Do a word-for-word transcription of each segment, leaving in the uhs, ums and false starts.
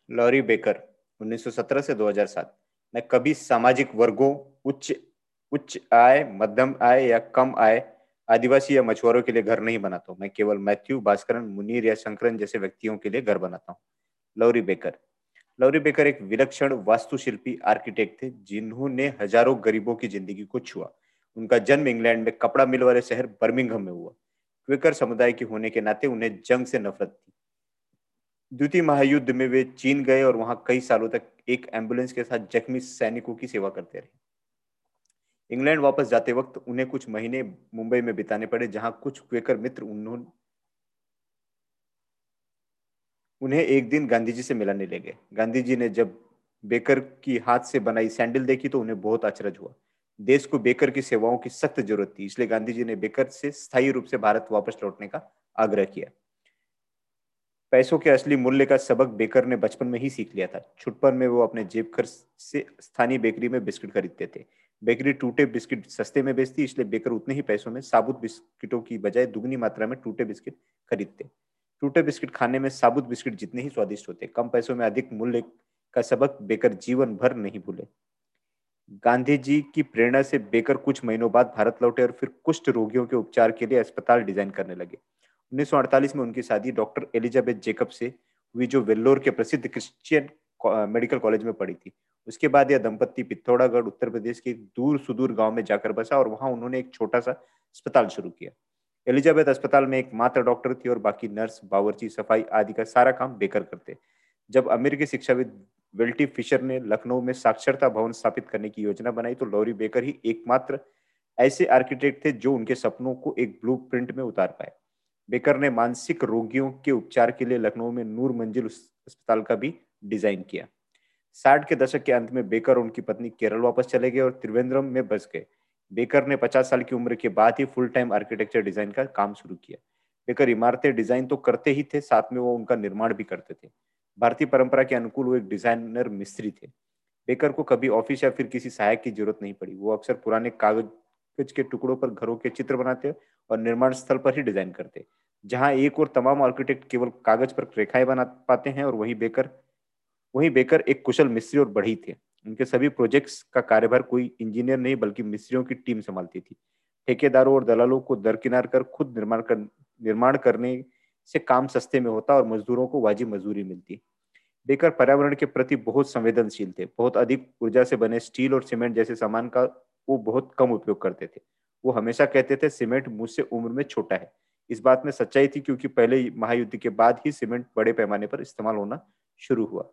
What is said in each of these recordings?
Laurie Baker उन्नीस सौ सत्रह से दो हज़ार सात। मैं कभी सामाजिक वर्गों, उच्च उच्च आय, मध्यम आय या कम आय, आदिवासी या मछुआरों के लिए घर नहीं बनाता हूं। मैं केवल मैथ्यू, भास्करन, मुनीर या शंकरन जैसे व्यक्तियों के लिए घर बनाता हूं। लॉरी बेकर लॉरी बेकर एक विलक्षण वास्तुशिल्पी आर्किटेक्ट थे जिन्होंने हजारों गरीबों की जिंदगी को छुआ। उनका जन्म इंग्लैंड में कपड़ा मिल वाले शहर बर्मिंघम में हुआ। क्वेकर समुदाय के होने के नाते उन्हें जंग से नफरत थी। द्वितीय महायुद्ध में वे चीन गए और वहां कई सालों तक एक एम्बुलेंस के साथ जख्मी सैनिकों की सेवा करते रहे। इंग्लैंड वापस जाते वक्त उन्हें कुछ महीने मुंबई में बिताने पड़े, जहां कुछ क्वेकर मित्र उन्होंने उन्हें एक दिन गांधी जी से मिलाने ले गए। गांधी जी ने जब बेकर की हाथ से बनाई सैंडल देखी तो उन्हें बहुत अचरज हुआ। देश को बेकर की सेवाओं की सख्त जरूरत थी, इसलिए गांधी जी ने बेकर से स्थायी रूप से भारत वापस लौटने का आग्रह किया। पैसों के असली मूल्य का सबक बेकर ने बचपन में ही सीख लिया था। छुटपन में वो अपने जेब खर्च से स्थानीय बेकरी में बिस्किट खरीदते थे। बेकरी टूटे बिस्किट सस्ते में बेचती, इसलिए बेकर उतने ही पैसों में साबुत बिस्किटों की बजाय दुगनी मात्रा में टूटे बिस्किट खरीदते। टूटे बिस्किट खाने में साबुत बिस्किट जितने ही स्वादिष्ट होते। कम पैसों में अधिक मूल्य का सबक बेकर जीवन भर नहीं भूले। गांधी जी की प्रेरणा से बेकर कुछ महीनों बाद भारत लौटे और फिर कुष्ठ रोगियों के उपचार के लिए अस्पताल डिजाइन करने लगे। उन्नीस सौ अड़तालीस में उनकी शादी डॉक्टर एलिजाबेथ जेकब से हुई, जो वेल्लोर के प्रसिद्ध क्रिश्चियन मेडिकल कॉलेज में पढ़ी थी। उसके बाद यह दंपत्ति पिथौरागढ़ उत्तर प्रदेश के एक दूर सुदूर गांव में जाकर बसा और वहां उन्होंने एक छोटा सा अस्पताल शुरू किया। एलिजाबेथ अस्पताल में एक मात्र डॉक्टर थी और बाकी नर्स, बावर्ची, सफाई आदि का सारा काम बेकर करते। जब अमेरिकी शिक्षाविद वेल्टी फिशर ने लखनऊ में साक्षरता भवन स्थापित करने की योजना बनाई तो लॉरी बेकर ही एकमात्र ऐसे आर्किटेक्ट थे जो उनके सपनों को एक ब्लूप्रिंट में उतार पाए। बेकर ने मानसिक रोगियों के उपचार के लिए लखनऊ में नूर मंजिल अस्पताल का भी डिजाइन किया। साठ के दशक के अंत में बेकर और उनकी पत्नी केरल वापस चले गए और त्रिवेंद्रम में बस गए। बेकर ने पचास साल की उम्र के बाद ही फुल टाइम आर्किटेक्चर डिजाइन का काम शुरू किया। बेकर इमारतें डिजाइन तो करते ही थे, साथ में वो उनका निर्माण भी करते थे। भारतीय परंपरा के अनुकूल वो एक डिजाइनर मिस्त्री थे। बेकर को कभी ऑफिस या फिर किसी सहायक की जरूरत नहीं पड़ी। वो अक्सर पुराने कागज के टुकड़ों पर घरों के चित्र बनाते और निर्माण स्थल पर ही डिजाइन करते। जहां एक और तमाम आर्किटेक्ट केवल कागज पर रेखाएं बना पाते हैं और वहीं बेकर वहीं बेकर एक कुशल मिस्त्री और बढ़ई थे। उनके सभी प्रोजेक्ट्स का कार्यभार कोई इंजीनियर नहीं बल्कि मिस्त्रियों की टीम संभालती थी। ठेकेदारों और दलालों को दरकिनार कर खुद निर्माण कर निर्माण करने से काम सस्ते में होता और मजदूरों को वाजिब मजदूरी मिलती। बेकर पर्यावरण के प्रति बहुत संवेदनशील थे। बहुत अधिक ऊर्जा से बने स्टील और सीमेंट जैसे सामान का वो बहुत कम उपयोग करते थे। वो हमेशा कहते थे, सीमेंट मुझसे उम्र में छोटा है। इस बात में सच्चाई थी, क्योंकि पहले महायुद्ध के बाद ही सीमेंट बड़े पैमाने पर इस्तेमाल होना शुरू हुआ।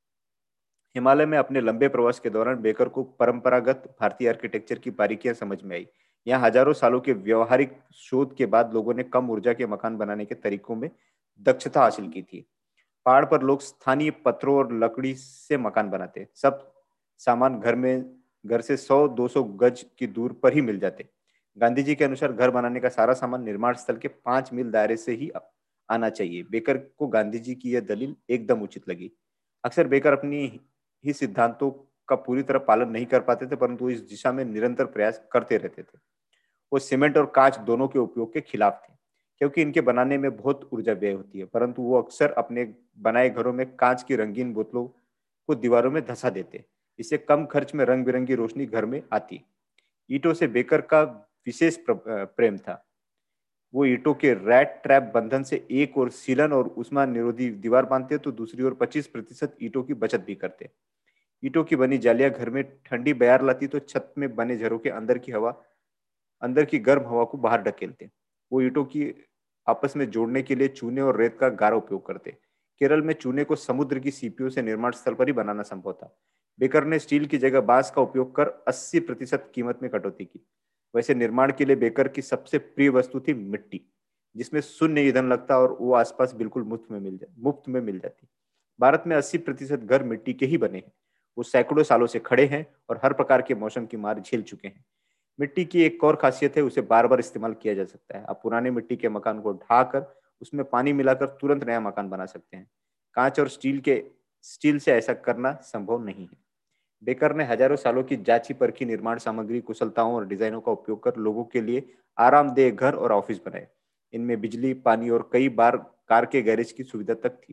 हिमालय में अपने लंबे प्रवास के दौरान बेकर को परंपरागत भारतीय आर्किटेक्चर की बारीकियां समझ में आई। यहाँ हजारों सालों के व्यवहारिक शोध के बाद लोगों ने कम ऊर्जा के मकान बनाने के तरीकों में दक्षता हासिल की थी। पहाड़ पर लोग स्थानीय पत्थरों और लकड़ी से मकान बनाते। सब सामान घर में घर से सौ दो सौ गज की दूर पर ही मिल जाते। गांधी जी के अनुसार घर बनाने का सारा सामान निर्माण स्थल के पांच मील दायरे से ही आना चाहिए। बेकर को गांधी जी की यह दलील एकदम उचित लगी। अक्सर बेकर अपनी ही सिद्धांतों का पूरी तरह पालन नहीं कर पाते थे, परंतु इस दिशा में निरंतर प्रयास करते रहते थे। वो सीमेंट और कांच दोनों के उपयोग के खिलाफ थे, क्योंकि इनके बनाने में बहुत ऊर्जा व्यय होती है। परंतु वो अक्सर अपने बनाए घरों में कांच की रंगीन बोतलों को दीवारों में धंसा देते। इससे कम खर्च में रंग बिरंगी रोशनी घर में आती। ईंटों से बेकर का विशेष प्रेम था। वो ईंटों के रैट ट्रैप बंधन से एक और सीलन और उष्मा निरोधी दीवार बांधते तो दूसरी ओर पच्चीस प्रतिशत ईंटों की बचत भी करते। ईंटों की बनी जालियां घर में ठंडी बयार लाती तो छत में बने झरों के अंदर की हवा अंदर की गर्म हवा को बाहर ढकेलते। वो ईंटों की आपस में जोड़ने के लिए चूने और रेत का गाढ़ा उपयोग करते। केरल में चूने को समुद्र की सीपियों से निर्माण स्थल पर ही बनाना संभव था। बेकर ने स्टील की जगह बांस का उपयोग कर अस्सी प्रतिशत कीमत में कटौती की। वैसे निर्माण के लिए बेकर की सबसे प्रिय वस्तु थी मिट्टी, जिसमें शून्य ईंधन लगता और वो आसपास बिल्कुल मुफ्त में मिल जा मुफ्त में मिल जाती। भारत में अस्सी प्रतिशत घर मिट्टी के ही बने हैं। वो सैकड़ों सालों से खड़े हैं और हर प्रकार के मौसम की मार झेल चुके हैं। मिट्टी की एक और खासियत है, उसे बार बार इस्तेमाल किया जा सकता है। आप पुराने मिट्टी के मकान को ढाकर उसमें पानी मिलाकर तुरंत नया मकान बना सकते हैं। कांच और स्टील के स्टील से ऐसा करना संभव नहीं है। बेकर ने हजारों सालों की जांची परखी निर्माण सामग्री, कुशलताओं और डिजाइनों का उपयोग कर लोगों के लिए आरामदेह घर और ऑफिस बनाए। इनमें बिजली, पानी और कई बार कार के गैरेज की सुविधा तक थी।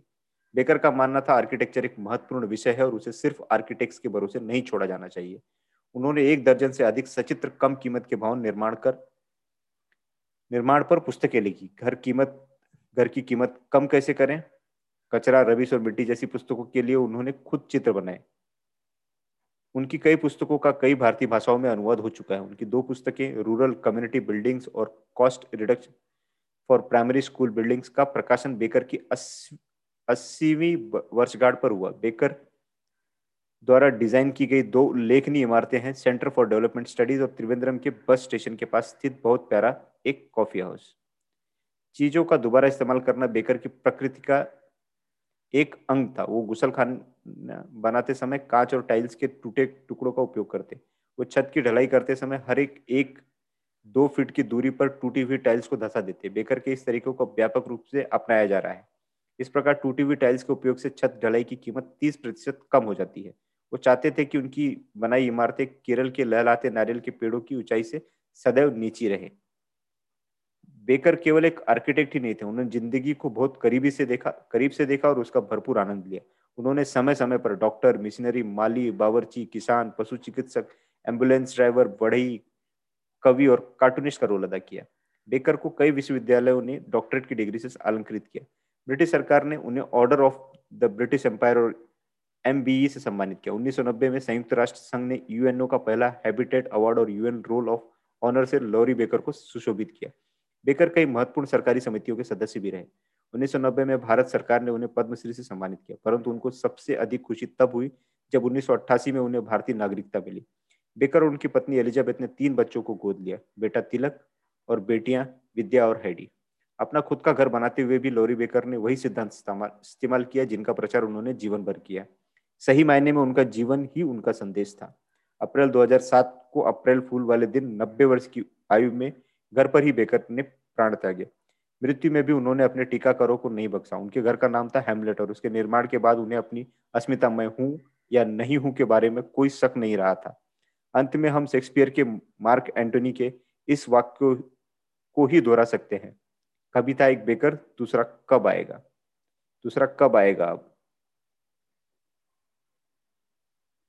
बेकर का मानना था आर्किटेक्चर एक महत्वपूर्ण विषय है और उसे सिर्फ आर्किटेक्ट्स के भरोसे नहीं छोड़ा जाना चाहिए। उन्होंने एक दर्जन से अधिक सचित्र कम कीमत के भवन निर्माण कर निर्माण पर पुस्तकें लिखी। घर कीमत घर की कीमत कम कैसे करें, कचरा, रबिश और मिट्टी जैसी पुस्तकों के लिए उन्होंने खुद चित्र बनाए। उनकी कई पुस्तकों का कई भारतीय भाषाओं में अनुवाद हो चुका है। उनकी दो पुस्तकें रूरल कम्युनिटी बिल्डिंग्स और cost reduction for primary school buildings का प्रकाशन बेकर की अस्सीवीं वर्षगांठ पर हुआ। बेकर द्वारा डिजाइन की गई दो उल्लेखनीय इमारतें हैं, सेंटर फॉर डेवलपमेंट स्टडीज और त्रिवेंद्रम के बस स्टेशन के पास स्थित बहुत प्यारा एक कॉफी हाउस। चीजों का दोबारा इस्तेमाल करना बेकर की प्रकृति का एक अंग था। वो गुसलखाना बनाते समय कांच और टाइल्स के टूटे टुकड़ों का उपयोग करते। वो छत की ढलाई करते समय हर एक एक दो फीट की दूरी पर टूटी हुई टाइल्स को धंसा देते। बेकर के इस तरीकों को व्यापक रूप से अपनाया जा रहा है। इस प्रकार टूटी हुई टाइल्स के उपयोग से छत ढलाई की कीमत तीस प्रतिशत कम हो जाती है। वो चाहते थे कि उनकी बनाई इमारतें केरल के लहलहाते नारियल के पेड़ों की ऊंचाई से सदैव नीची रहे। बेकर केवल एक आर्किटेक्ट ही नहीं थे, उन्होंने जिंदगी को बहुत करीबी से देखा करीब से देखा और उसका भरपूर आनंद लिया। उन्होंने समय समय पर डॉक्टर, मिशनरी, माली, बावर्ची, किसान, पशु चिकित्सक, एम्बुलेंस ड्राइवर, बढ़ई, कवि और कार्टूनिस्ट का रोल अदा किया। बेकर को कई विश्वविद्यालयों ने डॉक्टरेट की डिग्री से अलंकृत किया। ब्रिटिश सरकार ने उन्हें order of the British Empire और एमबीई से सम्मानित किया। उन्नीस सौ नब्बे में संयुक्त राष्ट्र संघ ने यूएनओ का पहला हैबिटेट अवार्ड और यूएन रोल ऑफ ऑनर से लॉरी बेकर को सुशोभित किया। बेकर कई महत्वपूर्ण सरकारी समितियों के सदस्य भी रहे। उन्नीस सौ नब्बे में भारत सरकार ने उन्हें पद्मश्री से सम्मानित किया, परंतु उनको सबसे अधिक खुशी तब हुई जब उन्नीस सौ अट्ठासी में उन्हें भारतीय नागरिकता मिली। बेकर और उनकी पत्नी एलिजाबेथ ने तीन बच्चों को गोद लिया, बेटा तिलक और बेटियां विद्या और हैडी। अपना खुद का घर बनाते हुए भी लॉरी बेकर ने वही सिद्धांत इस्तेमाल किया जिनका प्रचार उन्होंने जीवन भर किया। सही मायने में उनका जीवन ही उनका संदेश था। अप्रैल दो हज़ार सात को अप्रैल फूल वाले दिन नब्बे वर्ष की आयु में घर पर ही बेकर ने प्राण त्यागे। मृत्यु में भी उन्होंने अपने टीकाकारों को नहीं बख्शा। उनके घर का नाम था हैमलेट और उसके निर्माण के बाद उन्हें अपनी अस्मिता मैं हूं या नहीं हूं के बारे में कोई शक नहीं रहा था। अंत में हम शेक्सपियर के मार्क एंटोनी के इस वाक्य को ही दोहरा सकते हैं, कभी था एक बेकर, दूसरा कब आएगा दूसरा कब आएगा अब।